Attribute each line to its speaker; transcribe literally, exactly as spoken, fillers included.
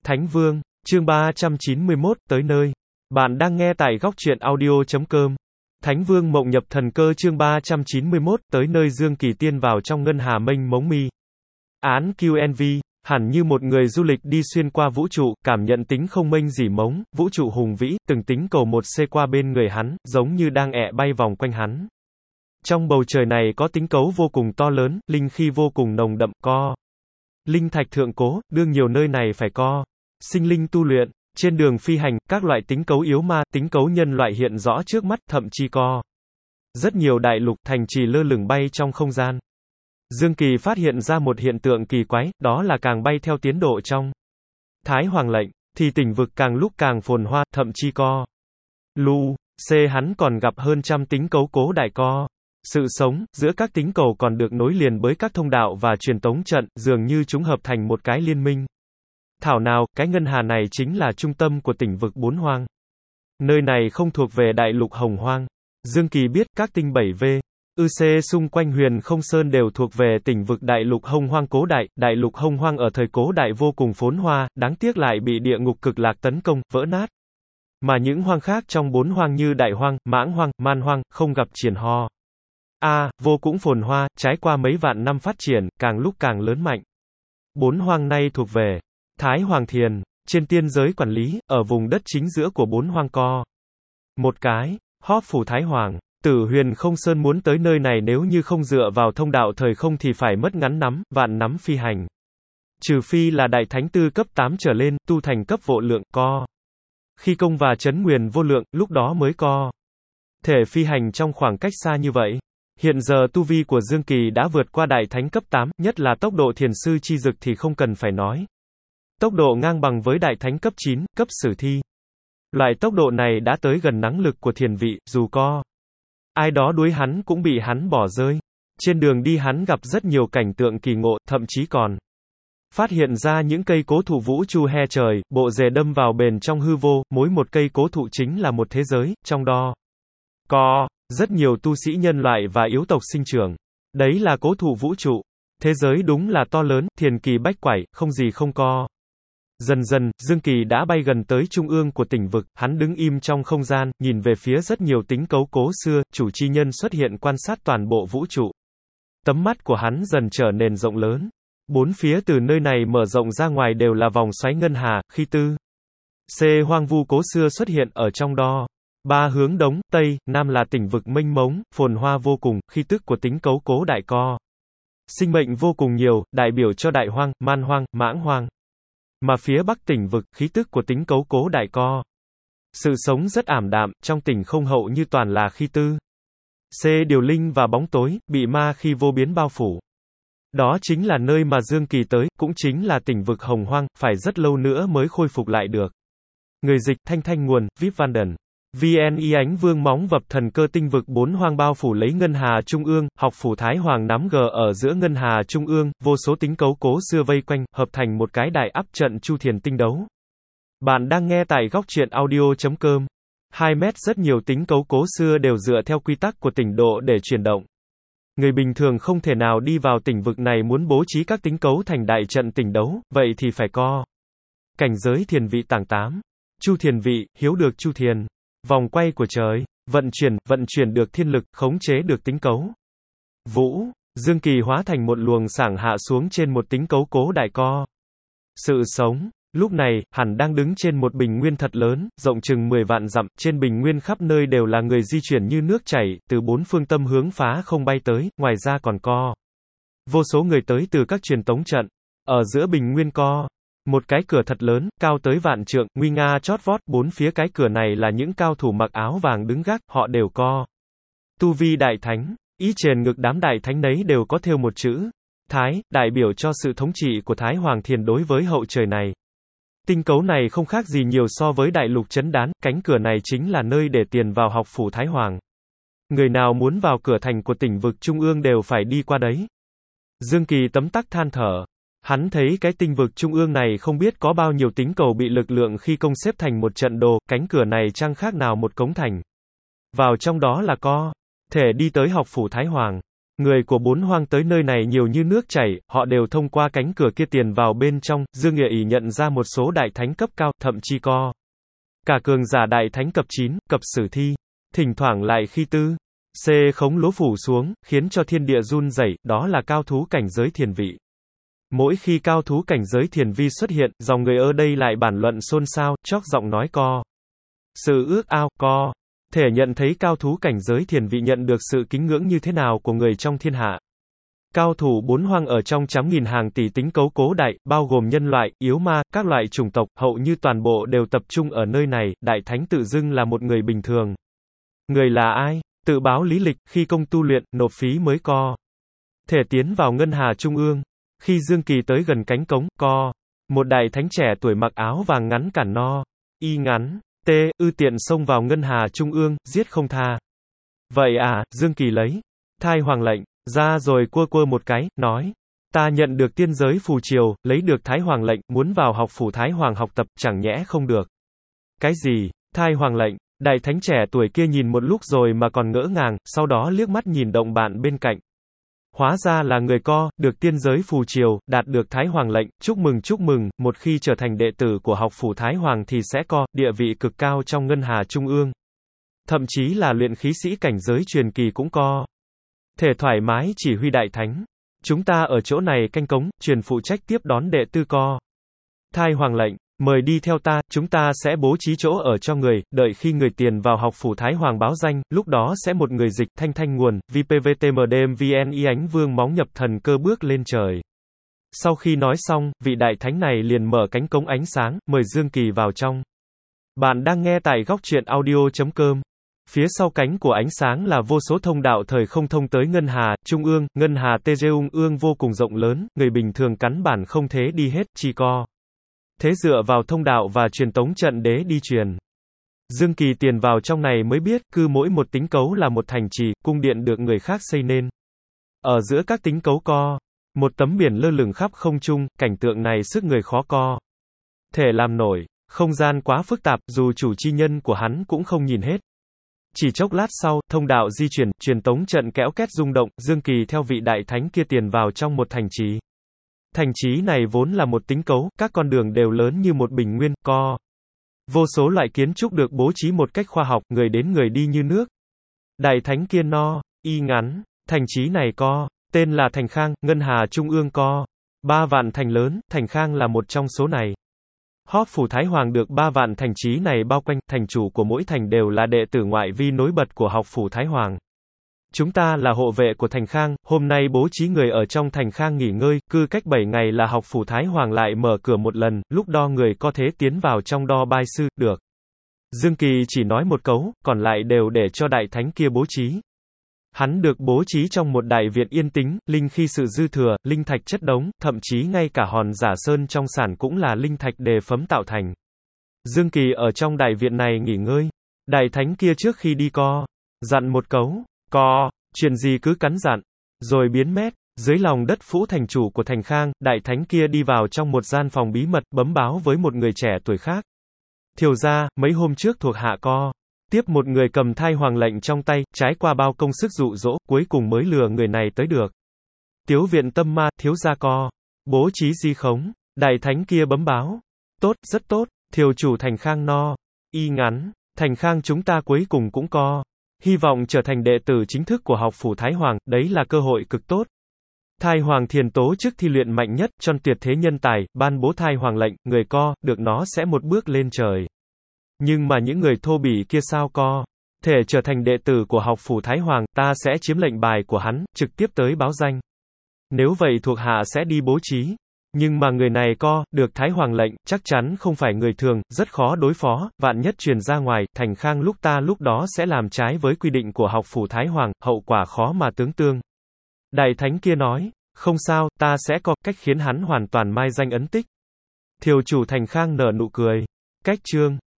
Speaker 1: Thánh Vương, chương ba trăm chín mươi mốt, tới nơi. Bạn đang nghe tại góc truyện audio chấm com. Thánh Vương mộng nhập thần cơ chương ba trăm chín mươi mốt, tới nơi Dương Kỳ tiên vào trong ngân hà mênh mông mi. Án quy en vê, hẳn như một người du lịch đi xuyên qua vũ trụ, cảm nhận tính không mênh dỉ mống, vũ trụ hùng vĩ, từng tính cầu một c qua bên người hắn, giống như đang ẹ bay vòng quanh hắn. Trong bầu trời này có tính cấu vô cùng to lớn, linh khí vô cùng nồng đậm, co. Linh thạch thượng cố, đương nhiều nơi này phải co. Sinh linh tu luyện, trên đường phi hành, các loại tính cấu yếu ma, tính cấu nhân loại hiện rõ trước mắt, thậm chí co. Rất nhiều đại lục, thành trì lơ lửng bay trong không gian. Dương Kỳ phát hiện ra một hiện tượng kỳ quái, đó là càng bay theo tiến độ trong Thái Hoàng lệnh, thì tỉnh vực càng lúc càng phồn hoa, thậm chí co. Lu, C hắn còn gặp hơn trăm tính cấu cố đại co. Sự sống, giữa các tính cầu còn được nối liền bởi các thông đạo và truyền tống trận, dường như chúng hợp thành một cái liên minh. Thảo nào, cái ngân hà này chính là trung tâm của tỉnh vực bốn hoang. Nơi này không thuộc về đại lục Hồng Hoang. Dương Kỳ biết các tinh bảy V, ư C xung quanh huyền không sơn đều thuộc về tỉnh vực đại lục Hồng Hoang cố đại. Đại lục Hồng Hoang ở thời cố đại vô cùng phồn hoa, đáng tiếc lại bị địa ngục cực lạc tấn công, vỡ nát. Mà những hoang khác trong bốn hoang như đại hoang, mãng hoang, man hoang, không gặp triển ho. A, à, vô cũng phồn hoa, trải qua mấy vạn năm phát triển, càng lúc càng lớn mạnh. Bốn hoang nay thuộc về Thái Hoàng Thiền, trên tiên giới quản lý, ở vùng đất chính giữa của bốn hoang co. Một cái, Hóp Phủ Thái Hoàng, Tử Huyền Không Sơn muốn tới nơi này nếu như không dựa vào thông đạo thời không thì phải mất ngắn nắm, vạn nắm phi hành. Trừ phi là đại thánh tư cấp tám trở lên, tu thành cấp vô lượng, co. Khi công và chấn nguyền vô lượng, lúc đó mới co. Thể phi hành trong khoảng cách xa như vậy. Hiện giờ tu vi của Dương Kỳ đã vượt qua đại thánh cấp tám, nhất là tốc độ thiền sư chi dực thì không cần phải nói. Tốc độ ngang bằng với đại thánh cấp chín, cấp sử thi. Loại tốc độ này đã tới gần năng lực của thiền vị, dù co. Ai đó đuối hắn cũng bị hắn bỏ rơi. Trên đường đi hắn gặp rất nhiều cảnh tượng kỳ ngộ, thậm chí còn phát hiện ra những cây cố thụ vũ chu he trời, bộ rễ đâm vào bền trong hư vô, mỗi một cây cố thụ chính là một thế giới, trong đó co rất nhiều tu sĩ nhân loại và yếu tộc sinh trưởng. Đấy là cố thụ vũ trụ. Thế giới đúng là to lớn, thiền kỳ bách quải, không gì không co. Dần dần, Dương Kỳ đã bay gần tới trung ương của tỉnh vực, hắn đứng im trong không gian, nhìn về phía rất nhiều tính cấu cố xưa, chủ chi nhân xuất hiện quan sát toàn bộ vũ trụ. Tấm mắt của hắn dần trở nên rộng lớn. Bốn phía từ nơi này mở rộng ra ngoài đều là vòng xoáy ngân hà, khi tư. C hoang vu cố xưa xuất hiện ở trong đó. Ba hướng đông, tây, nam là tỉnh vực mênh mông, phồn hoa vô cùng, khi tức của tính cấu cố đại co. Sinh mệnh vô cùng nhiều, đại biểu cho đại hoang, man hoang, mãng hoang. Mà phía bắc tỉnh vực, khí tức của tính cấu cố đại co. Sự sống rất ảm đạm, trong tỉnh không hậu như toàn là khi tư. C điều linh và bóng tối, bị ma khi vô biến bao phủ. Đó chính là nơi mà Dương Kỳ tới, cũng chính là tỉnh vực Hồng Hoang, phải rất lâu nữa mới khôi phục lại được. Người dịch, Thanh Thanh nguồn, vê i pê Vanden. vê en y ánh vương móng vập thần cơ tinh vực bốn hoang bao phủ lấy ngân hà trung ương, học phủ Thái Hoàng nắm gờ ở giữa ngân hà trung ương, vô số tính cấu cố xưa vây quanh, hợp thành một cái đại áp trận chu thiền tinh đấu. Bạn đang nghe tại góc truyện audio chấm com. hai mét rất nhiều tính cấu cố xưa đều dựa theo quy tắc của tỉnh độ để chuyển động. Người bình thường không thể nào đi vào tỉnh vực này muốn bố trí các tính cấu thành đại trận tỉnh đấu, vậy thì phải co. Cảnh giới thiền vị tầng tám. Chu thiền vị, hiếu được chu thiền. Vòng quay của trời, vận chuyển, vận chuyển được thiên lực, khống chế được tính cấu. Vũ, Dương Kỳ hóa thành một luồng sảng hạ xuống trên một tính cấu cố đại co. Sự sống, lúc này, hẳn đang đứng trên một bình nguyên thật lớn, rộng chừng mười vạn dặm, trên bình nguyên khắp nơi đều là người di chuyển như nước chảy, từ bốn phương tâm hướng phá không bay tới, ngoài ra còn co. Vô số người tới từ các truyền tống trận, ở giữa bình nguyên co. Một cái cửa thật lớn, cao tới vạn trượng, nguy nga chót vót, bốn phía cái cửa này là những cao thủ mặc áo vàng đứng gác, họ đều co. Tu vi đại thánh, ý chèn ngực đám đại thánh nấy đều có thêu một chữ Thái, đại biểu cho sự thống trị của Thái Hoàng Thiền đối với hậu trời này. Tinh cấu này không khác gì nhiều so với đại lục chấn đán, cánh cửa này chính là nơi để tiền vào học phủ Thái Hoàng. Người nào muốn vào cửa thành của tỉnh vực trung ương đều phải đi qua đấy. Dương Kỳ tấm tắc than thở. Hắn thấy cái tinh vực trung ương này không biết có bao nhiêu tính cầu bị lực lượng khi công xếp thành một trận đồ, cánh cửa này chẳng khác nào một cống thành. Vào trong đó là co. Thể đi tới học phủ Thái Hoàng. Người của bốn hoang tới nơi này nhiều như nước chảy, họ đều thông qua cánh cửa kia tiền vào bên trong, Dương Nghĩa ỷ nhận ra một số đại thánh cấp cao, thậm chí có cả cường giả đại thánh cấp chín, cấp sử thi. Thỉnh thoảng lại khi tư, C khống lỗ phủ xuống, khiến cho thiên địa run rẩy, đó là cao thú cảnh giới thiền vị. Mỗi khi cao thú cảnh giới thiền vi xuất hiện, dòng người ở đây lại bàn luận xôn xao, chót giọng nói co. Sự ước ao, co. Thể nhận thấy cao thú cảnh giới thiền vị nhận được sự kính ngưỡng như thế nào của người trong thiên hạ. Cao thủ bốn hoang ở trong trăm nghìn hàng tỷ tính cấu cố đại, bao gồm nhân loại, yếu ma, các loại chủng tộc, hầu như toàn bộ đều tập trung ở nơi này, đại thánh tự dưng là một người bình thường. Người là ai? Tự báo lý lịch, khi công tu luyện, nộp phí mới co. Thể tiến vào ngân hà trung ương. Khi Dương Kỳ tới gần cánh cống, co. Một đại thánh trẻ tuổi mặc áo vàng ngắn cản no. Y ngắn. T, ư tiện xông vào ngân hà trung ương, giết không tha. Vậy à, Dương Kỳ lấy thai hoàng lệnh ra rồi quơ quơ một cái, nói. Ta nhận được tiên giới phù triều, lấy được thái hoàng lệnh, muốn vào học phủ thái hoàng học tập, chẳng nhẽ không được. Cái gì? Thai hoàng lệnh? Đại thánh trẻ tuổi kia nhìn một lúc rồi mà còn ngỡ ngàng, sau đó liếc mắt nhìn động bạn bên cạnh. Hóa ra là người co, được tiên giới phù triều, đạt được thái hoàng lệnh, chúc mừng chúc mừng, một khi trở thành đệ tử của học phủ thái hoàng thì sẽ co, địa vị cực cao trong ngân hà trung ương. Thậm chí là luyện khí sĩ cảnh giới truyền kỳ cũng co. Thể thoải mái chỉ huy đại thánh. Chúng ta ở chỗ này canh cống, truyền phụ trách tiếp đón đệ tư co. Thai hoàng lệnh, mời đi theo ta, chúng ta sẽ bố trí chỗ ở cho người, đợi khi người tiền vào học phủ thái hoàng báo danh, lúc đó sẽ một người dịch thanh thanh nguồn, vê pê vê tê em đê em vê en y ánh vương móng nhập thần cơ bước lên trời. Sau khi nói xong, vị đại thánh này liền mở cánh cống ánh sáng, mời Dương Kỳ vào trong. Bạn đang nghe tại góc truyện audio chấm com. Phía sau cánh của ánh sáng là vô số thông đạo thời không thông tới ngân hà, trung ương, ngân hà tê trung ương vô cùng rộng lớn, người bình thường cắn bản không thế đi hết, chỉ co. Thế dựa vào thông đạo và truyền tống trận đế đi truyền. Dương Kỳ tiền vào trong này mới biết, cứ mỗi một tính cấu là một thành trì, cung điện được người khác xây nên. Ở giữa các tính cấu co, một tấm biển lơ lửng khắp không trung, cảnh tượng này sức người khó co. Thể làm nổi, không gian quá phức tạp, dù chủ chi nhân của hắn cũng không nhìn hết. Chỉ chốc lát sau, thông đạo di chuyển, truyền tống trận kéo két rung động, Dương Kỳ theo vị đại thánh kia tiền vào trong một thành trì. Thành trì này vốn là một tính cấu, các con đường đều lớn như một bình nguyên, co. Vô số loại kiến trúc được bố trí một cách khoa học, người đến người đi như nước. Đại thánh kia no, y ngắn, thành trì này co, tên là Thành Khang, ngân hà trung ương co. Ba vạn thành lớn, Thành Khang là một trong số này. Học phủ Thái Hoàng được ba vạn thành trì này bao quanh, thành chủ của mỗi thành đều là đệ tử ngoại vi nối bật của học phủ Thái Hoàng. Chúng ta là hộ vệ của Thành Khang, hôm nay bố trí người ở trong Thành Khang nghỉ ngơi, cứ cách bảy ngày là học phủ Thái Hoàng lại mở cửa một lần, lúc đo người có thể tiến vào trong đo bai sư, được. Dương Kỳ chỉ nói một cấu, còn lại đều để cho đại thánh kia bố trí. Hắn được bố trí trong một đại viện yên tĩnh, linh khí sự dư thừa, linh thạch chất đống, thậm chí ngay cả hòn giả sơn trong sản cũng là linh thạch đề phấm tạo thành. Dương Kỳ ở trong đại viện này nghỉ ngơi. Đại thánh kia trước khi đi co, dặn một cấu, co, chuyện gì cứ cắn dặn, rồi biến mét. Dưới lòng đất phủ thành chủ của Thành Khang, đại thánh kia đi vào trong một gian phòng bí mật, bấm báo với một người trẻ tuổi khác. Thiều ra, mấy hôm trước thuộc hạ co. Tiếp một người cầm thai hoàng lệnh trong tay, trái qua bao công sức dụ dỗ, cuối cùng mới lừa người này tới được. Tiếu viện tâm ma, thiếu gia co. Bố trí di khống. Đại thánh kia bấm báo. Tốt, rất tốt, thiều chủ Thành Khang no. Y ngắn, Thành Khang chúng ta cuối cùng cũng co. Hy vọng trở thành đệ tử chính thức của học phủ Thái Hoàng, đấy là cơ hội cực tốt. Thai Hoàng thiền tố chức thi luyện mạnh nhất, tròn tuyệt thế nhân tài, ban bố thai hoàng lệnh, người co, được nó sẽ một bước lên trời. Nhưng mà những người thô bỉ kia sao co? Thể trở thành đệ tử của học phủ Thái Hoàng, ta sẽ chiếm lệnh bài của hắn, trực tiếp tới báo danh. Nếu vậy thuộc hạ sẽ đi bố trí. Nhưng mà người này co, được Thái Hoàng lệnh, chắc chắn không phải người thường, rất khó đối phó, vạn nhất truyền ra ngoài, Thành Khang lúc ta lúc đó sẽ làm trái với quy định của học phủ Thái Hoàng, hậu quả khó mà tưởng tượng. Đại thánh kia nói, không sao, ta sẽ có cách khiến hắn hoàn toàn mai danh ấn tích. Thiều chủ Thành Khang nở nụ cười. Cách chương